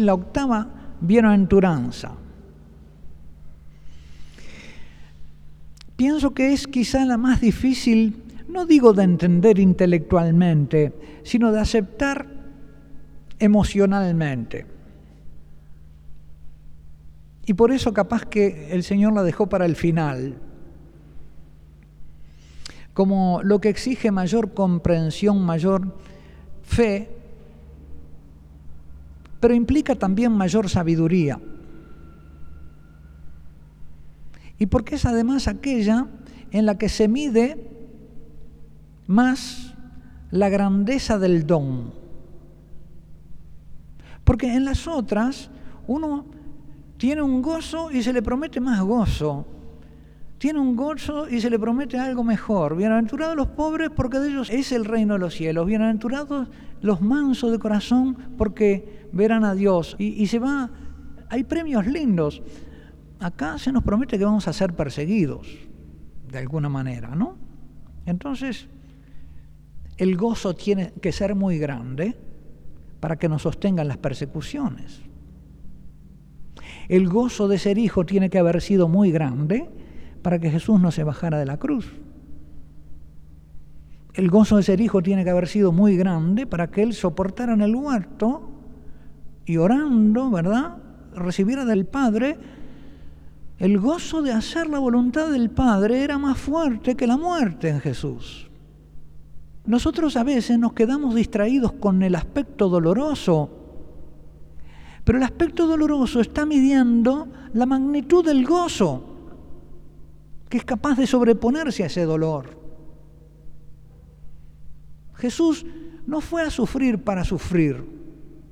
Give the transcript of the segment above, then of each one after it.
La octava bienaventuranza. Pienso que es quizá la más difícil, no digo de entender intelectualmente, sino de aceptar emocionalmente. Y por eso capaz que el Señor la dejó para el final, como lo que exige mayor comprensión, mayor fe, pero implica también mayor sabiduría. Y porque es además aquella en la que se mide más la grandeza del don. Porque en las otras uno tiene un gozo y se le promete más gozo. Tiene un gozo y se le promete algo mejor. Bienaventurados los pobres porque de ellos es el reino de los cielos. Bienaventurados los mansos de corazón porque verán a Dios. Y se va, hay premios lindos. Acá se nos promete que vamos a ser perseguidos, de alguna manera, ¿no? Entonces, el gozo tiene que ser muy grande para que nos sostengan las persecuciones. El gozo de ser hijo tiene que haber sido muy grande para que Jesús no se bajara de la cruz. El gozo de ser hijo tiene que haber sido muy grande para que Él soportara en el huerto y orando, ¿verdad?, recibiera del Padre. El gozo de hacer la voluntad del Padre era más fuerte que la muerte en Jesús. Nosotros a veces nos quedamos distraídos con el aspecto doloroso, pero el aspecto doloroso está midiendo la magnitud del gozo, que es capaz de sobreponerse a ese dolor. Jesús no fue a sufrir para sufrir.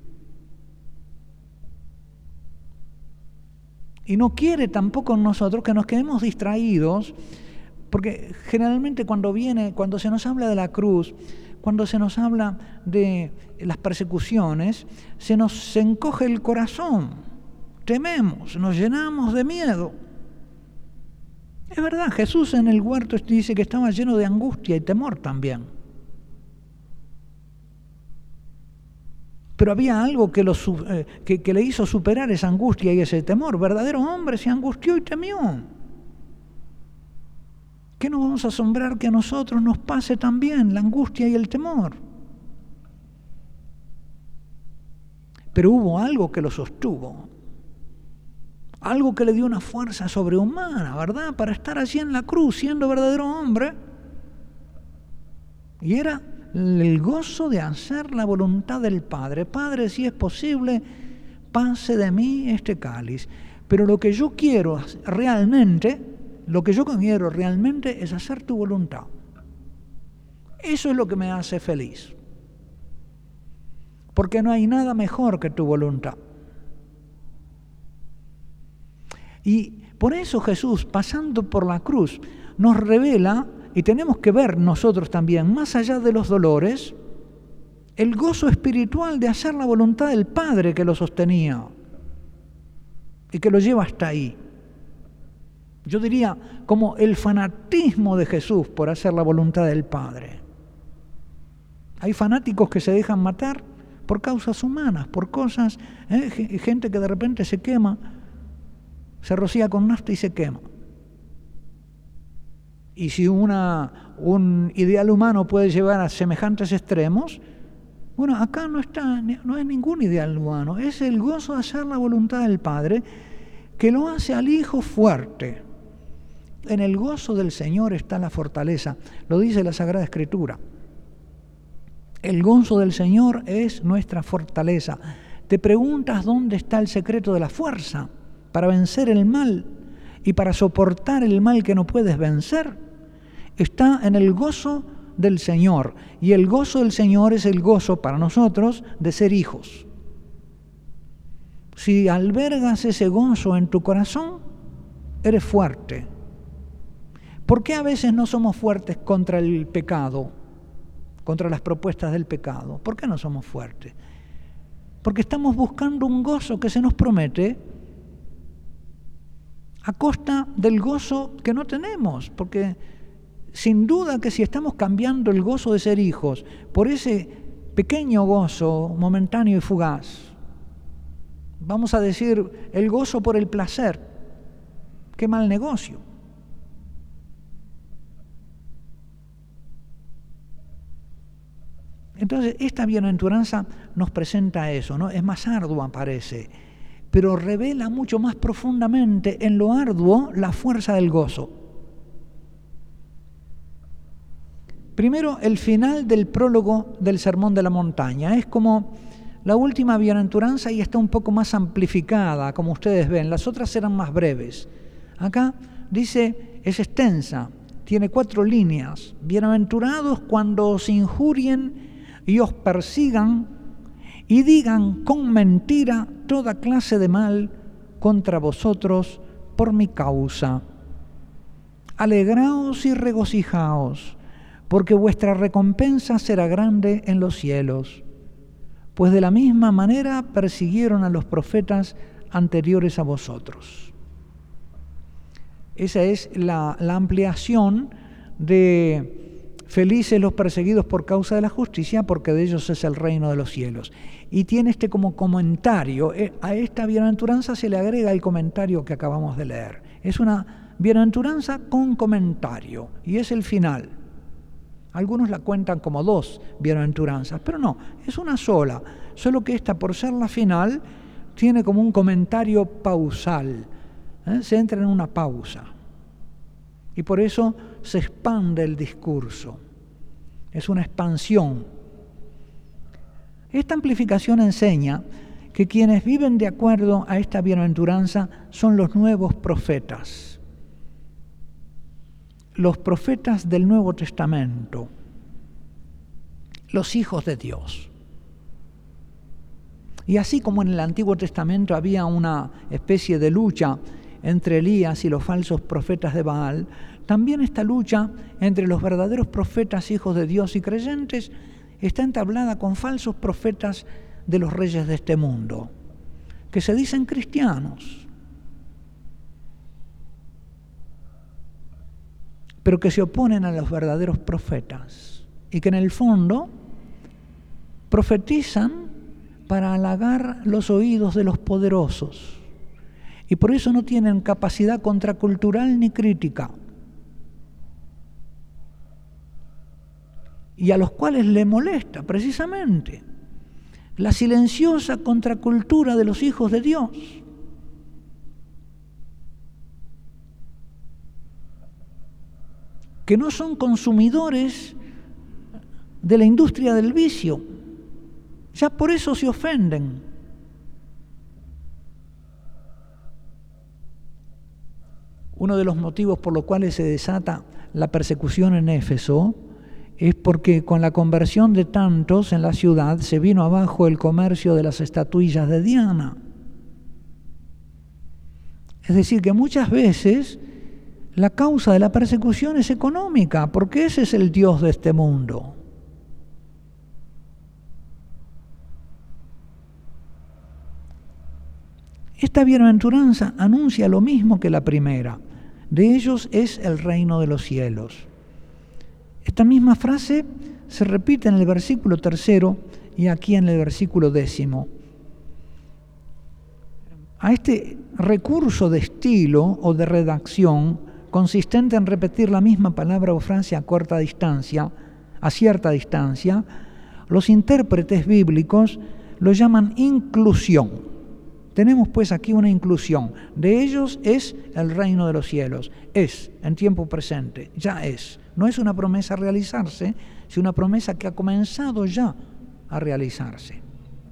Y no quiere tampoco nosotros que nos quedemos distraídos, porque generalmente cuando se nos habla de la cruz, cuando se nos habla de las persecuciones, se nos encoge el corazón, tememos, nos llenamos de miedo. Es verdad, Jesús en el huerto dice que estaba lleno de angustia y temor también. Pero había algo que le hizo superar esa angustia y ese temor. Verdadero hombre se angustió y temió. ¿Qué nos vamos a asombrar que a nosotros nos pase también la angustia y el temor? Pero hubo algo que lo sostuvo. Algo que le dio una fuerza sobrehumana, ¿verdad? Para estar allí en la cruz siendo verdadero hombre. Y era el gozo de hacer la voluntad del Padre. Padre, si es posible, pase de mí este cáliz. Pero lo que yo quiero realmente es hacer tu voluntad. Eso es lo que me hace feliz. Porque no hay nada mejor que tu voluntad. Y por eso Jesús, pasando por la cruz, nos revela, y tenemos que ver nosotros también, más allá de los dolores, el gozo espiritual de hacer la voluntad del Padre que lo sostenía y que lo lleva hasta ahí. Yo diría como el fanatismo de Jesús por hacer la voluntad del Padre. Hay fanáticos que se dejan matar por causas humanas, por cosas, gente que de repente se quema, se rocía con nafta y se quema. Y si un ideal humano puede llevar a semejantes extremos, bueno, acá no es ningún ideal humano, es el gozo de hacer la voluntad del Padre que lo hace al Hijo fuerte. En el gozo del Señor está la fortaleza, lo dice la Sagrada Escritura. El gozo del Señor es nuestra fortaleza. Te preguntas dónde está el secreto de la fuerza para vencer el mal y para soportar el mal que no puedes vencer. Está en el gozo del Señor. Y el gozo del Señor es el gozo para nosotros de ser hijos. Si albergas ese gozo en tu corazón, eres fuerte. ¿Por qué a veces no somos fuertes contra el pecado? Contra las propuestas del pecado. ¿Por qué no somos fuertes? Porque estamos buscando un gozo que se nos promete a costa del gozo que no tenemos, porque sin duda que si estamos cambiando el gozo de ser hijos por ese pequeño gozo momentáneo y fugaz, Vamos a decir, el gozo por el placer. Qué mal negocio. Entonces, esta bienaventuranza nos presenta eso, ¿no? Es más ardua, parece, pero revela mucho más profundamente en lo arduo la fuerza del gozo. Primero, el final del prólogo del Sermón de la Montaña. Es como la última bienaventuranza y está un poco más amplificada, como ustedes ven. Las otras eran más breves. Acá dice, es extensa, tiene 4 líneas. Bienaventurados cuando os injurien y os persigan y digan con mentira toda clase de mal contra vosotros por mi causa. Alegraos y regocijaos, porque vuestra recompensa será grande en los cielos, pues de la misma manera persiguieron a los profetas anteriores a vosotros. Esa es la ampliación de felices los perseguidos por causa de la justicia, porque de ellos es el reino de los cielos. Y tiene como comentario, a esta bienaventuranza se le agrega el comentario que acabamos de leer. Es una bienaventuranza con comentario, y es el final. Algunos la cuentan como 2 bienaventuranzas, pero no, es una sola, solo que esta, por ser la final, tiene como un comentario pausal, se entra en una pausa, y por eso se expande el discurso, es una expansión. Esta amplificación enseña que quienes viven de acuerdo a esta bienaventuranza son los nuevos profetas, los profetas del Nuevo Testamento, los hijos de Dios. Y así como en el Antiguo Testamento había una especie de lucha entre Elías y los falsos profetas de Baal, también esta lucha entre los verdaderos profetas, hijos de Dios y creyentes, está entablada con falsos profetas de los reyes de este mundo, que se dicen cristianos, pero que se oponen a los verdaderos profetas y que en el fondo profetizan para halagar los oídos de los poderosos y por eso no tienen capacidad contracultural ni crítica, y a los cuales le molesta precisamente la silenciosa contracultura de los hijos de Dios. Que no son consumidores de la industria del vicio, ya por eso se ofenden. Uno de los motivos por los cuales se desata la persecución en Éfeso es porque con la conversión de tantos en la ciudad se vino abajo el comercio de las estatuillas de Diana. Es decir, que muchas veces la causa de la persecución es económica, porque ese es el Dios de este mundo. Esta bienaventuranza anuncia lo mismo que la primera. De ellos es el reino de los cielos. Esta misma frase se repite en el versículo 3 y aquí en el versículo 10. A este recurso de estilo o de redacción, consistente en repetir la misma palabra o frase a cierta distancia, los intérpretes bíblicos lo llaman inclusión. Tenemos pues aquí una inclusión. De ellos es el reino de los cielos. Es, en tiempo presente, ya es. No es una promesa a realizarse, sino una promesa que ha comenzado ya a realizarse.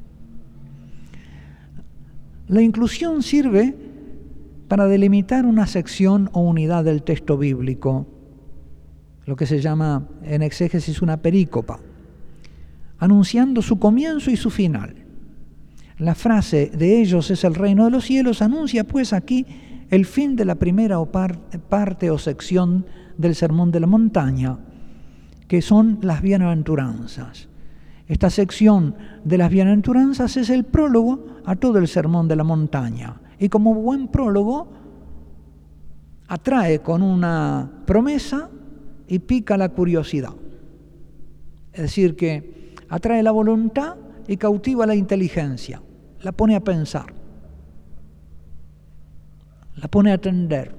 La inclusión sirve para delimitar una sección o unidad del texto bíblico, lo que se llama en exégesis una perícopa, anunciando su comienzo y su final. La frase de ellos es el reino de los cielos anuncia pues aquí el fin de la primera parte o sección del Sermón de la Montaña, que son las bienaventuranzas. Esta sección de las bienaventuranzas es el prólogo a todo el Sermón de la Montaña y como buen prólogo atrae con una promesa y pica la curiosidad. Es decir, que atrae la voluntad y cautiva la inteligencia, la pone a pensar. la pone a atender.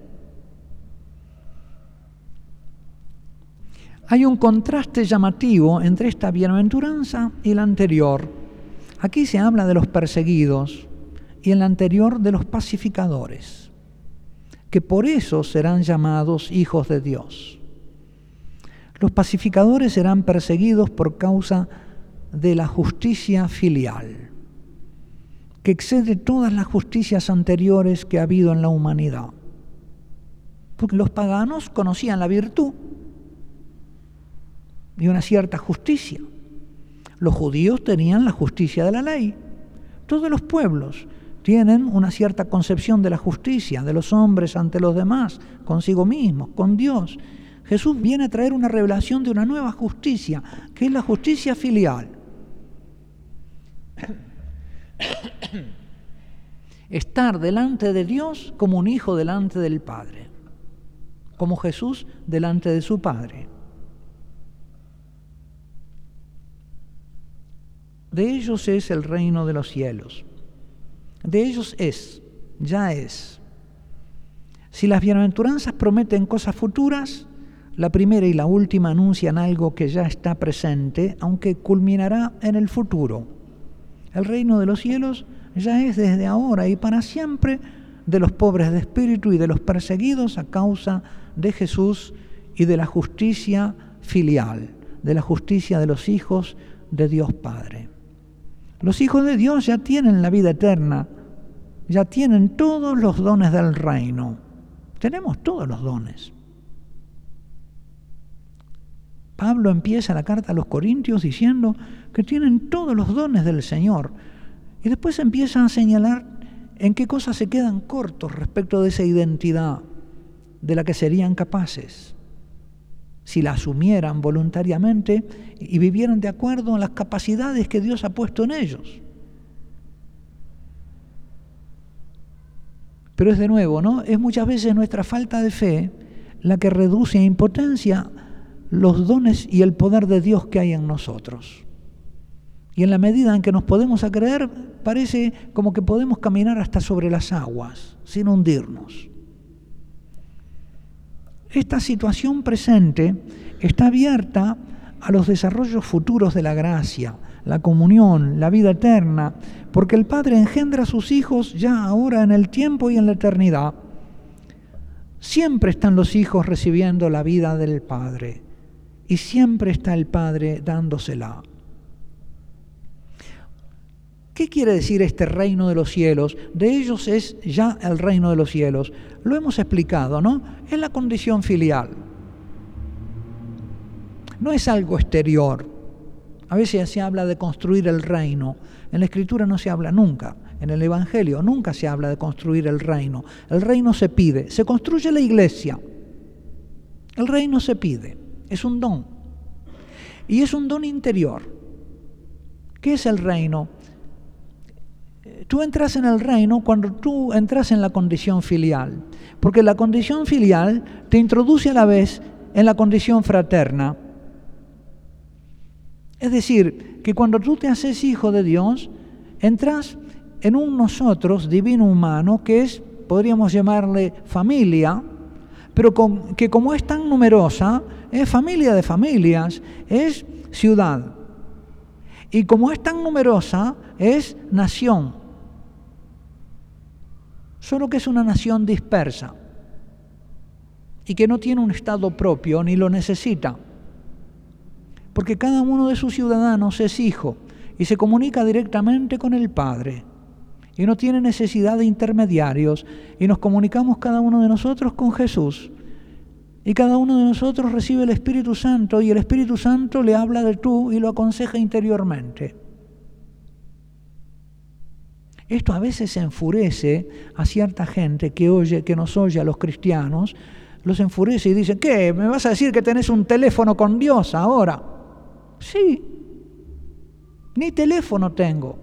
Hay un contraste llamativo entre esta bienaventuranza y la anterior. Aquí se habla de los perseguidos y en la anterior de los pacificadores, que por eso serán llamados hijos de Dios. Los pacificadores serán perseguidos por causa de la justicia filial, que excede todas las justicias anteriores que ha habido en la humanidad. Porque los paganos conocían la virtud y una cierta justicia. Los judíos tenían la justicia de la ley. Todos los pueblos tienen una cierta concepción de la justicia, de los hombres ante los demás, consigo mismos, con Dios. Jesús viene a traer una revelación de una nueva justicia, que es la justicia filial. Estar delante de Dios como un hijo delante del Padre, como Jesús delante de su Padre. De ellos es el reino de los cielos. De ellos es, ya es. Si las bienaventuranzas prometen cosas futuras, la primera y la última anuncian algo que ya está presente, aunque culminará en el futuro. El reino de los cielos ya es desde ahora y para siempre de los pobres de espíritu y de los perseguidos a causa de Jesús y de la justicia filial, de la justicia de los hijos de Dios Padre. Los hijos de Dios ya tienen la vida eterna, ya tienen todos los dones del reino. Tenemos todos los dones. Pablo empieza la carta a los Corintios diciendo que tienen todos los dones del Señor. Y después empieza a señalar en qué cosas se quedan cortos respecto de esa identidad de la que serían capaces si la asumieran voluntariamente y vivieran de acuerdo a las capacidades que Dios ha puesto en ellos. Pero es de nuevo, ¿no? Es muchas veces nuestra falta de fe la que reduce a impotencia los dones y el poder de Dios que hay en nosotros. Y en la medida en que nos podemos acreer, parece como que podemos caminar hasta sobre las aguas, sin hundirnos. Esta situación presente está abierta a los desarrollos futuros de la gracia, la comunión, la vida eterna, porque el Padre engendra a sus hijos ya ahora en el tiempo y en la eternidad. Siempre están los hijos recibiendo la vida del Padre y siempre está el Padre dándosela. ¿Qué quiere decir este reino de los cielos? De ellos es ya el reino de los cielos. Lo hemos explicado, ¿no? Es la condición filial. No es algo exterior. A veces se habla de construir el reino. En la Escritura no se habla nunca. En el Evangelio nunca se habla de construir el reino. El reino se pide. Se construye la iglesia. El reino se pide. Es un don. Y es un don interior. ¿Qué es el reino? Tú entras en el reino cuando tú entras en la condición filial, porque la condición filial te introduce a la vez en la condición fraterna. Es decir, que cuando tú te haces hijo de Dios, entras en un nosotros divino humano que es, podríamos llamarle familia, pero que como es tan numerosa, es familia de familias, es ciudad. Y como es tan numerosa, es nación. Solo que es una nación dispersa y que no tiene un estado propio ni lo necesita, porque cada uno de sus ciudadanos es hijo y se comunica directamente con el Padre y no tiene necesidad de intermediarios, y nos comunicamos cada uno de nosotros con Jesús, y cada uno de nosotros recibe el Espíritu Santo y el Espíritu Santo le habla de tú y lo aconseja interiormente. Esto a veces enfurece a cierta gente que nos oye a los cristianos, los enfurece y dice, ¿qué? ¿Me vas a decir que tenés un teléfono con Dios ahora? Sí, ni teléfono tengo.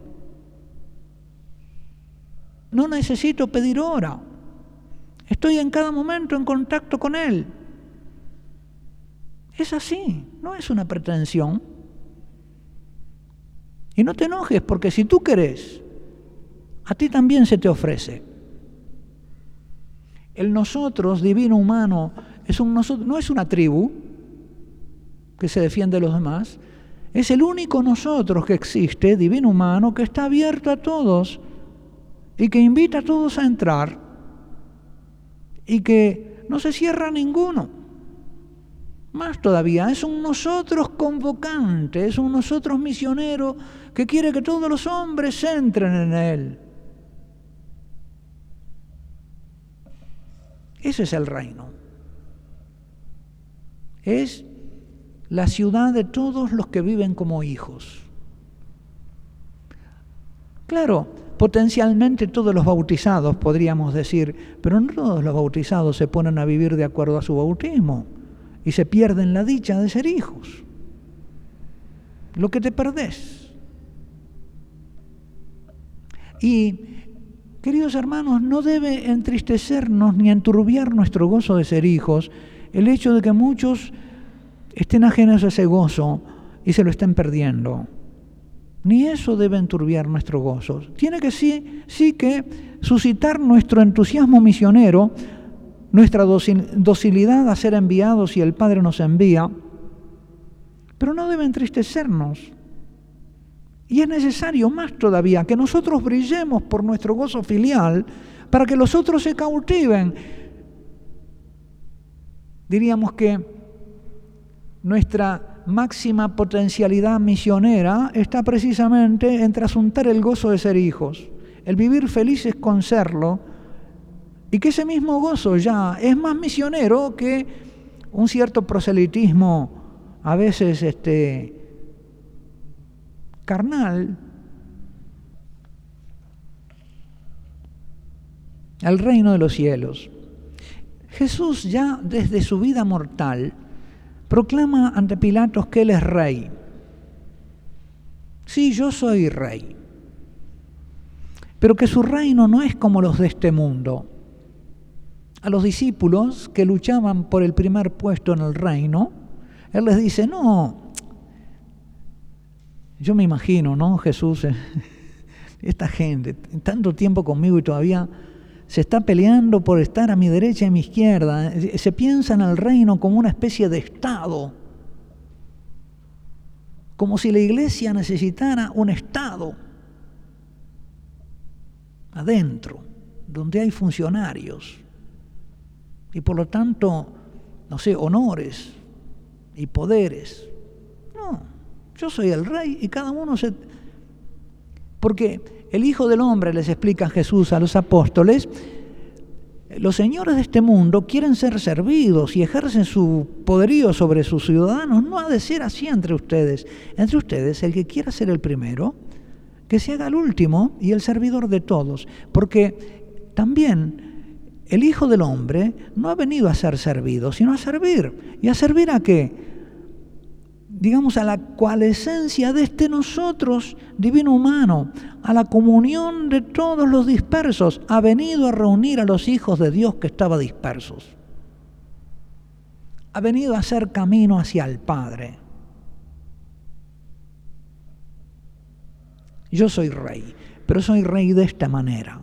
No necesito pedir hora. Estoy en cada momento en contacto con Él. Es así, no es una pretensión. Y no te enojes, porque si tú querés, a ti también se te ofrece. El nosotros, divino humano, no es una tribu que se defiende de los demás, es el único nosotros que existe, divino humano, que está abierto a todos y que invita a todos a entrar y que no se cierra a ninguno. Más todavía, es un nosotros convocante, es un nosotros misionero que quiere que todos los hombres entren en él. Ese es el reino. Es la ciudad de todos los que viven como hijos. Claro, potencialmente todos los bautizados, podríamos decir, pero no todos los bautizados se ponen a vivir de acuerdo a su bautismo y se pierden la dicha de ser hijos. Lo que te perdés. Y, queridos hermanos, no debe entristecernos ni enturbiar nuestro gozo de ser hijos el hecho de que muchos estén ajenos a ese gozo y se lo estén perdiendo. Ni eso debe enturbiar nuestro gozo. Tiene que sí que suscitar nuestro entusiasmo misionero, nuestra docilidad a ser enviados si el Padre nos envía, pero no debe entristecernos. Y es necesario más todavía que nosotros brillemos por nuestro gozo filial para que los otros se cautiven. Diríamos que nuestra máxima potencialidad misionera está precisamente en trasuntar el gozo de ser hijos, el vivir felices con serlo, y que ese mismo gozo ya es más misionero que un cierto proselitismo a veces carnal al reino de los cielos. Jesús ya desde su vida mortal proclama ante Pilatos que Él es rey. Sí, yo soy rey. Pero que su reino no es como los de este mundo. A los discípulos que luchaban por el primer puesto en el reino, Él les dice, no, yo me imagino, ¿no? Jesús, esta gente, tanto tiempo conmigo y todavía se está peleando por estar a mi derecha y a mi izquierda. Se piensa en el reino como una especie de Estado, como si la iglesia necesitara un Estado adentro, donde hay funcionarios y por lo tanto, no sé, honores y poderes. No, yo soy el rey y cada uno se... Porque el Hijo del Hombre, les explica Jesús a los apóstoles, los señores de este mundo quieren ser servidos y ejercen su poderío sobre sus ciudadanos. No ha de ser así entre ustedes. Entre ustedes, el que quiera ser el primero, que se haga el último y el servidor de todos. Porque también el Hijo del Hombre no ha venido a ser servido, sino a servir. ¿Y a servir a qué? Digamos, a la coalescencia de este nosotros divino humano, a la comunión de todos los dispersos, ha venido a reunir a los hijos de Dios que estaban dispersos. Ha venido a hacer camino hacia el Padre. Yo soy rey, pero soy rey de esta manera.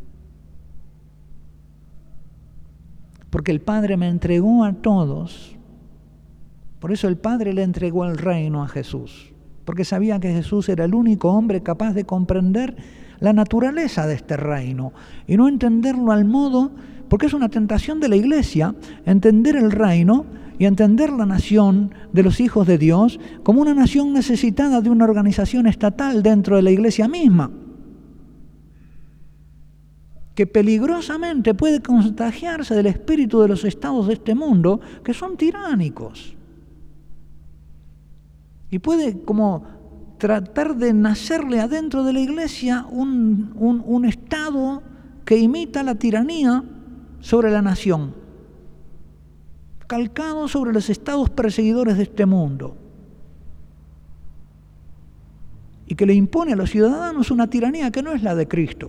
Porque el Padre me entregó a todos. Por eso el Padre le entregó el reino a Jesús, porque sabía que Jesús era el único hombre capaz de comprender la naturaleza de este reino y no entenderlo al modo, porque es una tentación de la Iglesia, entender el reino y entender la nación de los hijos de Dios como una nación necesitada de una organización estatal dentro de la Iglesia misma, que peligrosamente puede contagiarse del espíritu de los estados de este mundo, que son tiránicos. Y puede como tratar de nacerle adentro de la iglesia un estado que imita la tiranía sobre la nación, calcado sobre los estados perseguidores de este mundo, y que le impone a los ciudadanos una tiranía que no es la de Cristo.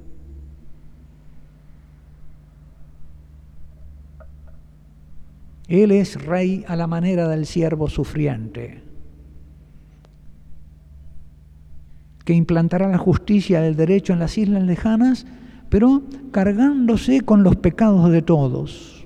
Él es rey a la manera del siervo sufriente, que implantará la justicia y el derecho en las islas lejanas, pero cargándose con los pecados de todos.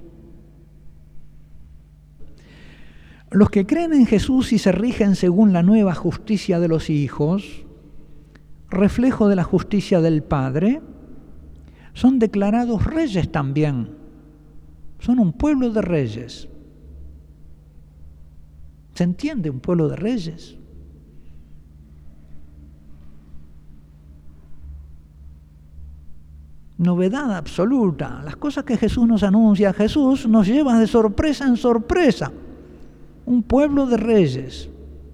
Los que creen en Jesús y se rigen según la nueva justicia de los hijos, reflejo de la justicia del Padre, son declarados reyes también. Son un pueblo de reyes. ¿Se entiende un pueblo de reyes? Novedad absoluta. Las cosas que Jesús nos anuncia, Jesús nos lleva de sorpresa en sorpresa. Un pueblo de reyes.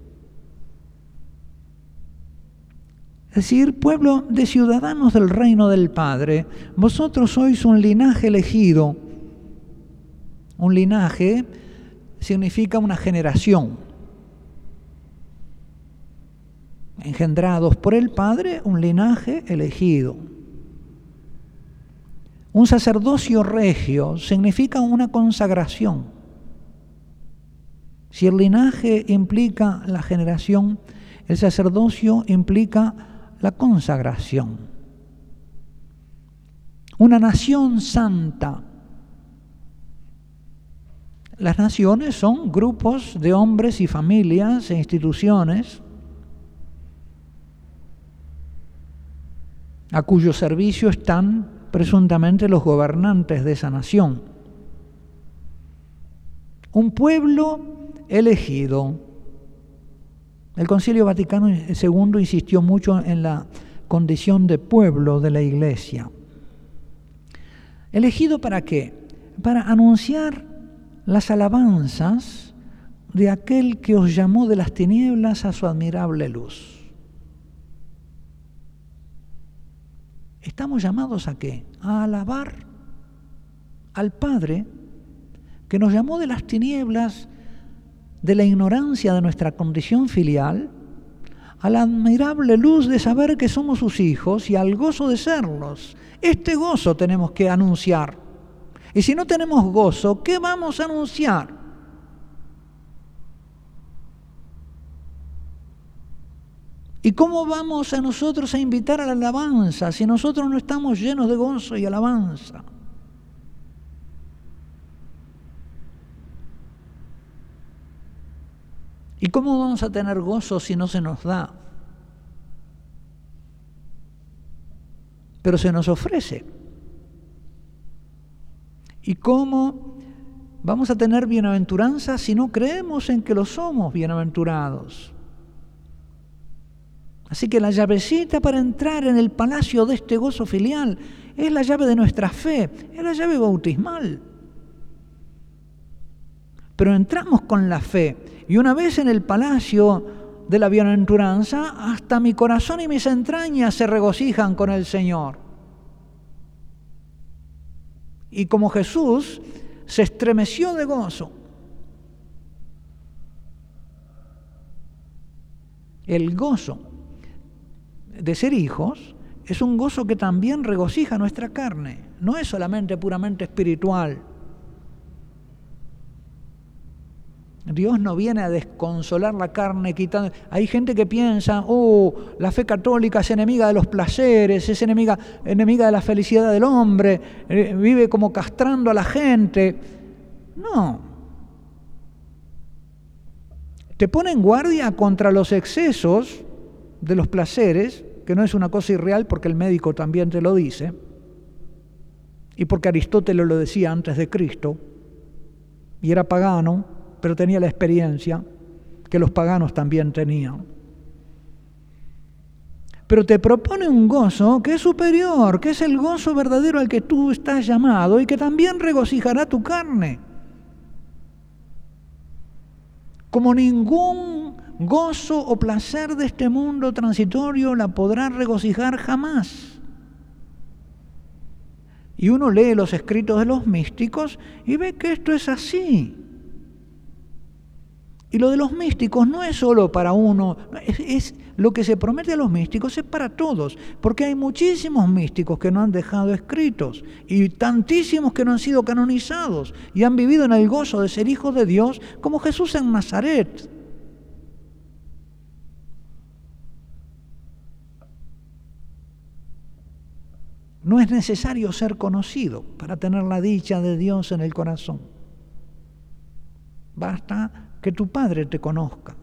Es decir, pueblo de ciudadanos del reino del Padre. Vosotros sois un linaje elegido. Un linaje significa una generación. Engendrados por el Padre, un linaje elegido. Un sacerdocio regio significa una consagración. Si el linaje implica la generación, el sacerdocio implica la consagración. Una nación santa. Las naciones son grupos de hombres y familias e instituciones a cuyo servicio están presuntamente los gobernantes de esa nación. Un pueblo elegido. El Concilio Vaticano II insistió mucho en la condición de pueblo de la Iglesia. ¿Elegido para qué? Para anunciar las alabanzas de aquel que os llamó de las tinieblas a su admirable luz. ¿Estamos llamados a qué? A alabar al Padre que nos llamó de las tinieblas, de la ignorancia de nuestra condición filial, a la admirable luz de saber que somos sus hijos y al gozo de serlos. Este gozo tenemos que anunciar. Y si no tenemos gozo, ¿qué vamos a anunciar? ¿Y cómo vamos a nosotros a invitar a la alabanza si nosotros no estamos llenos de gozo y alabanza? ¿Y cómo vamos a tener gozo si no se nos da? Pero se nos ofrece. ¿Y cómo vamos a tener bienaventuranza si no creemos en que lo somos bienaventurados? Así que la llavecita para entrar en el palacio de este gozo filial es la llave de nuestra fe, es la llave bautismal. Pero entramos con la fe y una vez en el palacio de la bienaventuranza, hasta mi corazón y mis entrañas se regocijan con el Señor. Y como Jesús se estremeció de gozo, el gozo de ser hijos es un gozo que también regocija nuestra carne, no es solamente puramente espiritual. Dios no viene a desconsolar la carne quitando. Hay gente que piensa, la fe católica es enemiga de los placeres, es enemiga de la felicidad del hombre, vive como castrando a la gente. No. Te pone en guardia contra los excesos de los placeres, que no es una cosa irreal porque el médico también te lo dice, y porque Aristóteles lo decía antes de Cristo, y era pagano, pero tenía la experiencia que los paganos también tenían. Pero te propone un gozo que es superior, que es el gozo verdadero al que tú estás llamado y que también regocijará tu carne. Como ningún gozo o placer de este mundo transitorio la podrá regocijar jamás. Y uno lee los escritos de los místicos y ve que esto es así. Y lo de los místicos no es solo para uno, es lo que se promete a los místicos es para todos, porque hay muchísimos místicos que no han dejado escritos y tantísimos que no han sido canonizados y han vivido en el gozo de ser hijos de Dios como Jesús en Nazaret. No es necesario ser conocido para tener la dicha de Dios en el corazón. Basta que tu Padre te conozca.